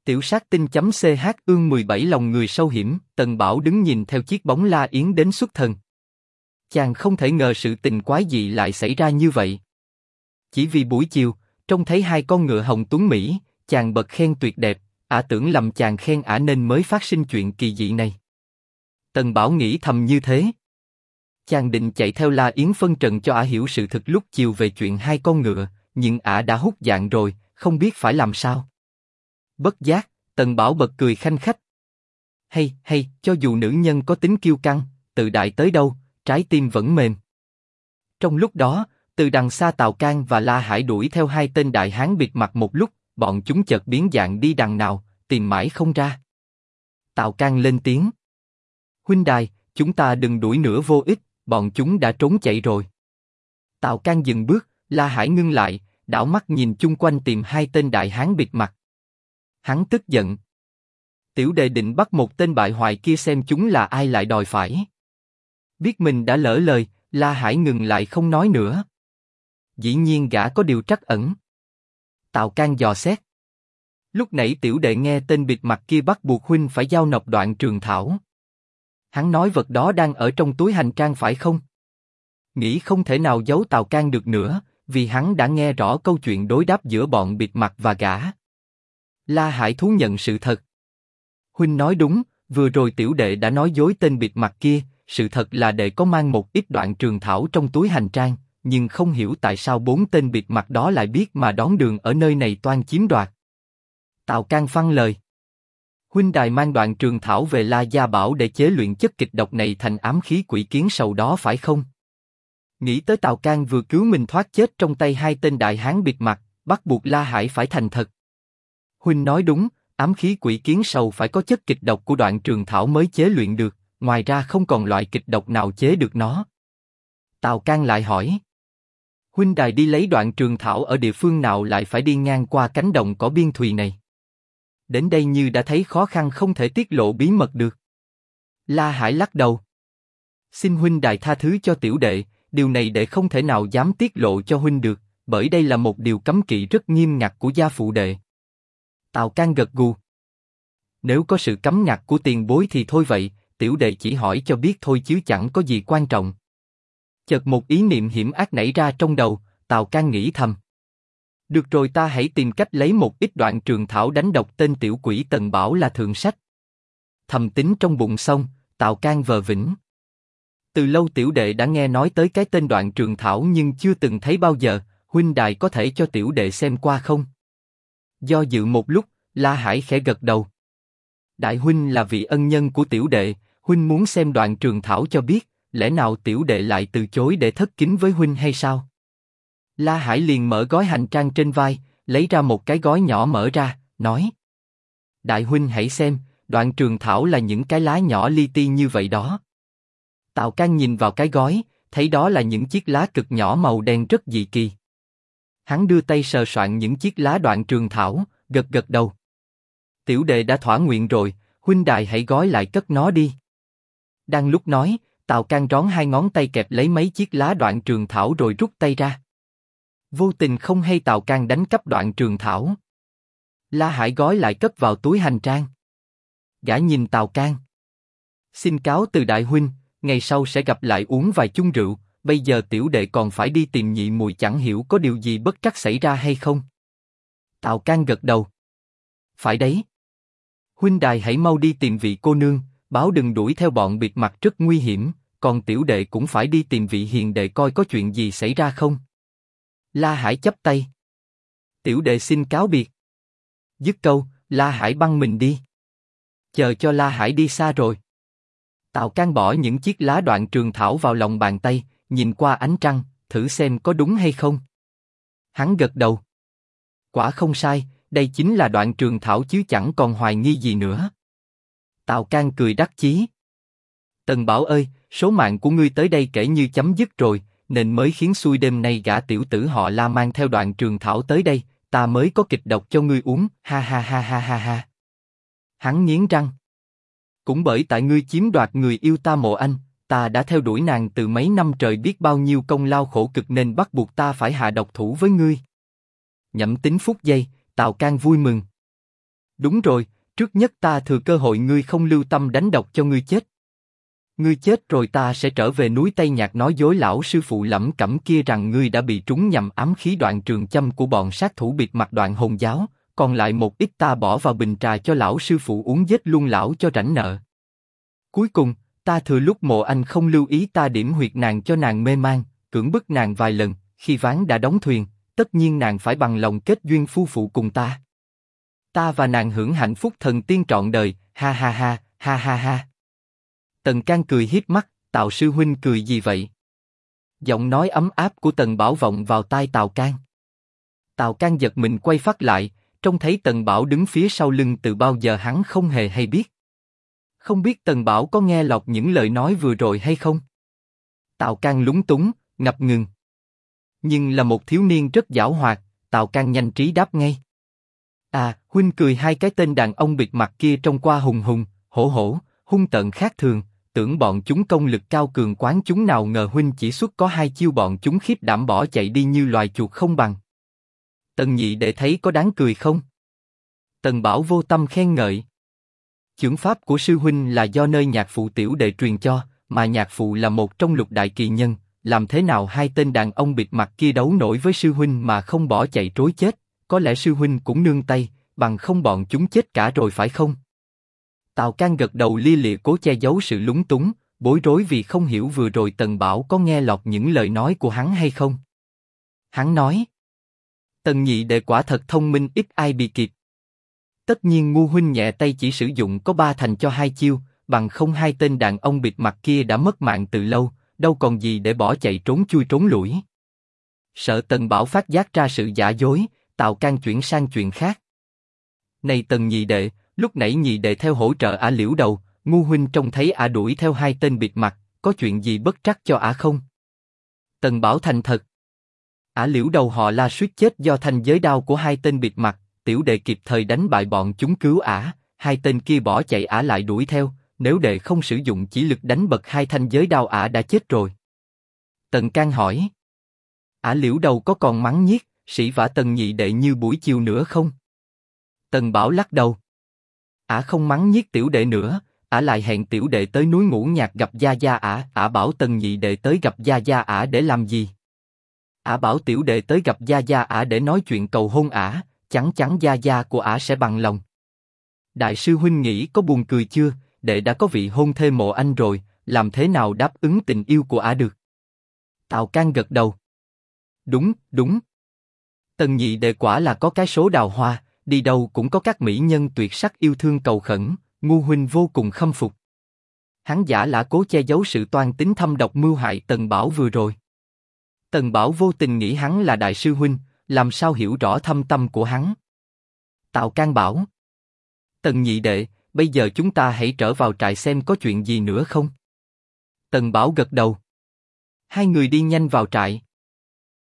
Tiểu sát tinh.ch ương 17 lòng người sâu hiểm, Tần Bảo đứng nhìn theo chiếc bóng La Yến đến xuất thần. Chàng không thể ngờ sự tình quái dị lại xảy ra như vậy. Chỉ vì buổi chiều, trông thấy hai con ngựa hồng tuấn Mỹ, chàng bật khen tuyệt đẹp, tưởng lầm chàng khen nên mới phát sinh chuyện kỳ dị này. Tần Bảo nghĩ thầm như thế. Chàng định chạy theo La Yến phân trần cho hiểu sự thực lúc chiều về chuyện hai con ngựa, nhưng đã hút dạng rồi, không biết phải làm sao. Bất giác, Tần Bảo bật cười khanh khách. Hay, cho dù nữ nhân có tính kiêu căng, tự đại tới đâu, trái tim vẫn mềm. Trong lúc đó, từ đằng xa Tào Cang và La Hải đuổi theo hai tên đại hán bịt mặt một lúc, bọn chúng chợt biến dạng đi đằng nào, tìm mãi không ra. Tào Cang lên tiếng. Huynh đài, chúng ta đừng đuổi nữa vô ích, bọn chúng đã trốn chạy rồi. Tào Cang dừng bước, La Hải ngưng lại, đảo mắt nhìn chung quanh tìm hai tên đại hán bịt mặt. Hắn tức giận. Tiểu đệ định bắt một tên bại hoại kia xem chúng là ai lại đòi phải. Biết mình đã lỡ lời, La Hải ngừng lại không nói nữa. Dĩ nhiên gã có điều trắc ẩn. Tào Cang dò xét. Lúc nãy tiểu đệ nghe tên bịt mặt kia bắt buộc huynh phải giao nộp Đoạn Trường Thảo. Hắn nói vật đó đang ở trong túi hành trang phải không? Nghĩ không thể nào giấu Tào Cang được nữa, vì hắn đã nghe rõ câu chuyện đối đáp giữa bọn bịt mặt và gã. La Hải thú nhận sự thật. Huynh nói đúng, vừa rồi tiểu đệ đã nói dối tên bịt mặt kia, sự thật là đệ có mang một ít Đoạn Trường Thảo trong túi hành trang, nhưng không hiểu tại sao bốn tên bịt mặt đó lại biết mà đón đường ở nơi này toan chiếm đoạt. Tào Cang phăng lời. Huynh đài mang Đoạn Trường Thảo về La Gia Bảo để chế luyện chất kịch độc này thành ám khí quỷ kiến sầu đó phải không? Nghĩ tới Tào Cang vừa cứu mình thoát chết trong tay hai tên đại hán bịt mặt, bắt buộc La Hải phải thành thật. Huynh nói đúng, ám khí quỷ kiến sầu phải có chất kịch độc của Đoạn Trường Thảo mới chế luyện được, ngoài ra không còn loại kịch độc nào chế được nó. Tào Cang lại hỏi. Huynh đài đi lấy Đoạn Trường Thảo ở địa phương nào lại phải đi ngang qua cánh đồng cỏ biên thùy này? Đến đây như đã thấy khó khăn không thể tiết lộ bí mật được. La Hải lắc đầu. Xin huynh đài tha thứ cho tiểu đệ, điều này đệ không thể nào dám tiết lộ cho huynh được, bởi đây là một điều cấm kỵ rất nghiêm ngặt của gia phụ đệ. Tào Cang gật gù. Nếu có sự cấm ngặt của tiền bối thì thôi vậy, tiểu đệ chỉ hỏi cho biết thôi chứ chẳng có gì quan trọng. Chợt một ý niệm hiểm ác nảy ra trong đầu, Tào Cang nghĩ thầm. Được rồi, ta hãy tìm cách lấy một ít Đoạn Trường Thảo đánh độc tên tiểu quỷ Tần Bảo là thượng sách. Thầm tính trong bụng xong, Tào Cang vờ vĩnh. Từ lâu tiểu đệ đã nghe nói tới cái tên Đoạn Trường Thảo nhưng chưa từng thấy bao giờ, huynh đài có thể cho tiểu đệ xem qua không? Do dự một lúc, La Hải khẽ gật đầu. Đại huynh là vị ân nhân của tiểu đệ, huynh muốn xem Đoạn Trường Thảo cho biết, lẽ nào tiểu đệ lại từ chối để thất kính với huynh hay sao? La Hải liền mở gói hành trang trên vai, lấy ra một cái gói nhỏ mở ra, nói. Đại huynh hãy xem, Đoạn Trường Thảo là những cái lá nhỏ li ti như vậy đó. Tào Cang nhìn vào cái gói, thấy đó là những chiếc lá cực nhỏ màu đen rất dị kỳ. Hắn đưa tay sờ soạn những chiếc lá Đoạn Trường Thảo, gật gật đầu. Tiểu đệ đã thỏa nguyện rồi, huynh đài hãy gói lại cất nó đi. Đang lúc nói, Tào Cang rón hai ngón tay kẹp lấy mấy chiếc lá Đoạn Trường Thảo rồi rút tay ra. Vô tình không hay Tào Cang đánh cắp Đoạn Trường Thảo. La Hải gói lại cất vào túi hành trang. Gã nhìn Tào Cang. Xin cáo từ đại huynh, ngày sau sẽ gặp lại uống vài chung rượu, bây giờ tiểu đệ còn phải đi tìm nhị mùi chẳng hiểu có điều gì bất trắc xảy ra hay không. Tào Cang gật đầu. Phải đấy. Huynh đài hãy mau đi tìm vị cô nương, báo đừng đuổi theo bọn bịt mặt rất nguy hiểm, còn tiểu đệ cũng phải đi tìm vị hiền đệ coi có chuyện gì xảy ra không. La Hải chắp tay. Tiểu đệ xin cáo biệt. Dứt câu, La Hải băng mình đi. Chờ cho La Hải đi xa rồi, Tào Cang bỏ những chiếc lá Đoạn Trường Thảo vào lòng bàn tay, nhìn qua ánh trăng, thử xem có đúng hay không. Hắn gật đầu. Quả không sai, đây chính là Đoạn Trường Thảo chứ chẳng còn hoài nghi gì nữa. Tào Cang cười đắc chí. Tần Bảo ơi, số mạng của ngươi tới đây kể như chấm dứt rồi, nên mới khiến xui đêm nay gã tiểu tử họ La mang theo Đoạn Trường Thảo tới đây, ta mới có kịch độc cho ngươi uống, ha ha ha ha ha ha. Hắn nghiến răng. Cũng bởi tại ngươi chiếm đoạt người yêu ta Mộ Anh, ta đã theo đuổi nàng từ mấy năm trời biết bao nhiêu công lao khổ cực nên bắt buộc ta phải hạ độc thủ với ngươi. Nhẩm tính phút giây, Tào Cang vui mừng. Đúng rồi, trước nhất ta thừa cơ hội ngươi không lưu tâm đánh độc cho ngươi chết. Ngươi chết rồi ta sẽ trở về núi Tây Nhạc nói dối lão sư phụ lẩm cẩm kia rằng ngươi đã bị trúng nhầm ám khí đoạn trường châm của bọn sát thủ bịt mặt Đoạn Hồn giáo, còn lại một ít ta bỏ vào bình trà cho lão sư phụ uống giết luôn lão cho rảnh nợ. Cuối cùng, ta thừa lúc Mộ Anh không lưu ý ta điểm huyệt nàng cho nàng mê man, cưỡng bức nàng vài lần, khi ván đã đóng thuyền, tất nhiên nàng phải bằng lòng kết duyên phu phụ cùng ta. Ta và nàng hưởng hạnh phúc thần tiên trọn đời, ha ha ha, ha ha ha. Tần Can cười hiếp mắt, Tào sư huynh cười gì vậy? Giọng nói ấm áp của Tần Bảo vọng vào tai Tào Can. Tào Can giật mình quay phát lại, trông thấy Tần Bảo đứng phía sau lưng từ bao giờ hắn không hề hay biết. Không biết Tần Bảo có nghe lọt những lời nói vừa rồi hay không? Tào Can lúng túng, ngập ngừng. Nhưng là một thiếu niên rất giảo hoạt, Tào Can nhanh trí đáp ngay. À, huynh cười hai cái tên đàn ông bịt mặt kia trông qua hùng hùng, hổ hổ, hung tợn khác thường, tưởng bọn chúng công lực cao cường quán chúng nào ngờ huynh chỉ xuất có hai chiêu bọn chúng khiếp đảm bỏ chạy đi như loài chuột không bằng. Tần nhị đệ thấy có đáng cười không? Tần Bảo vô tâm khen ngợi. Chưởng pháp của sư huynh là do nơi nhạc phụ tiểu đệ truyền cho, mà nhạc phụ là một trong lục đại kỳ nhân, làm thế nào hai tên đàn ông bịt mặt kia đấu nổi với sư huynh mà không bỏ chạy trối chết? Có lẽ sư huynh cũng nương tay, bằng không bọn chúng chết cả rồi phải không? Tào Can gật đầu lia lịa cố che giấu sự lúng túng, bối rối vì không hiểu vừa rồi Tần Bảo có nghe lọt những lời nói của hắn hay không. Hắn nói: Tần nhị đệ quả thật thông minh ít ai bị kịp. Tất nhiên ngu huynh nhẹ tay chỉ sử dụng có 3 thành cho 2 chiêu, bằng không hai tên đàn ông bịt mặt kia đã mất mạng từ lâu, đâu còn gì để bỏ chạy trốn chui trốn lủi. Sợ Tần Bảo phát giác ra sự giả dối, Tào Can chuyển sang chuyện khác. Này Tần nhị đệ, lúc nãy nhị đệ theo hỗ trợ ả Liễu Đầu, ngu huynh trông thấy ả đuổi theo hai tên bịt mặt, có chuyện gì bất trắc cho ả không? Tần Bảo thành thật. Ả Liễu Đầu họ La suýt chết do thanh giới đao của hai tên bịt mặt, tiểu đệ kịp thời đánh bại bọn chúng cứu ả, hai tên kia bỏ chạy ả lại đuổi theo, nếu đệ không sử dụng chỉ lực đánh bật hai thanh giới đao ả đã chết rồi. Tần Can hỏi: Ả Liễu Đầu có còn mắng nhiếc, sỉ vả Tần nhị đệ như buổi chiều nữa không? Tần Bảo lắc đầu. Ả không mắng nhiếc tiểu đệ nữa, ả lại hẹn tiểu đệ tới núi Ngũ Nhạc gặp gia gia ả, ả bảo Tần nhị đệ tới gặp gia gia ả để làm gì? Ả bảo tiểu đệ tới gặp gia gia ả để nói chuyện cầu hôn ả, chắn chắn gia gia của ả sẽ bằng lòng. Đại sư huynh nghĩ có buồn cười chưa? Đệ đã có vị hôn thê Mộ Anh rồi, làm thế nào đáp ứng tình yêu của ả được? Tào Can gật đầu. Đúng, đúng. Tần nhị đệ quả là có cái số đào hoa, đi đâu cũng có các mỹ nhân tuyệt sắc yêu thương cầu khẩn, ngu huynh vô cùng khâm phục. Hắn giả lả cố che giấu sự toan tính thâm độc mưu hại Tần Bảo vừa rồi. Tần Bảo vô tình nghĩ hắn là đại sư huynh, làm sao hiểu rõ thâm tâm của hắn. Tào Can bảo: Tần nhị đệ, bây giờ chúng ta hãy trở vào trại xem có chuyện gì nữa không. Tần Bảo gật đầu. Hai người đi nhanh vào trại.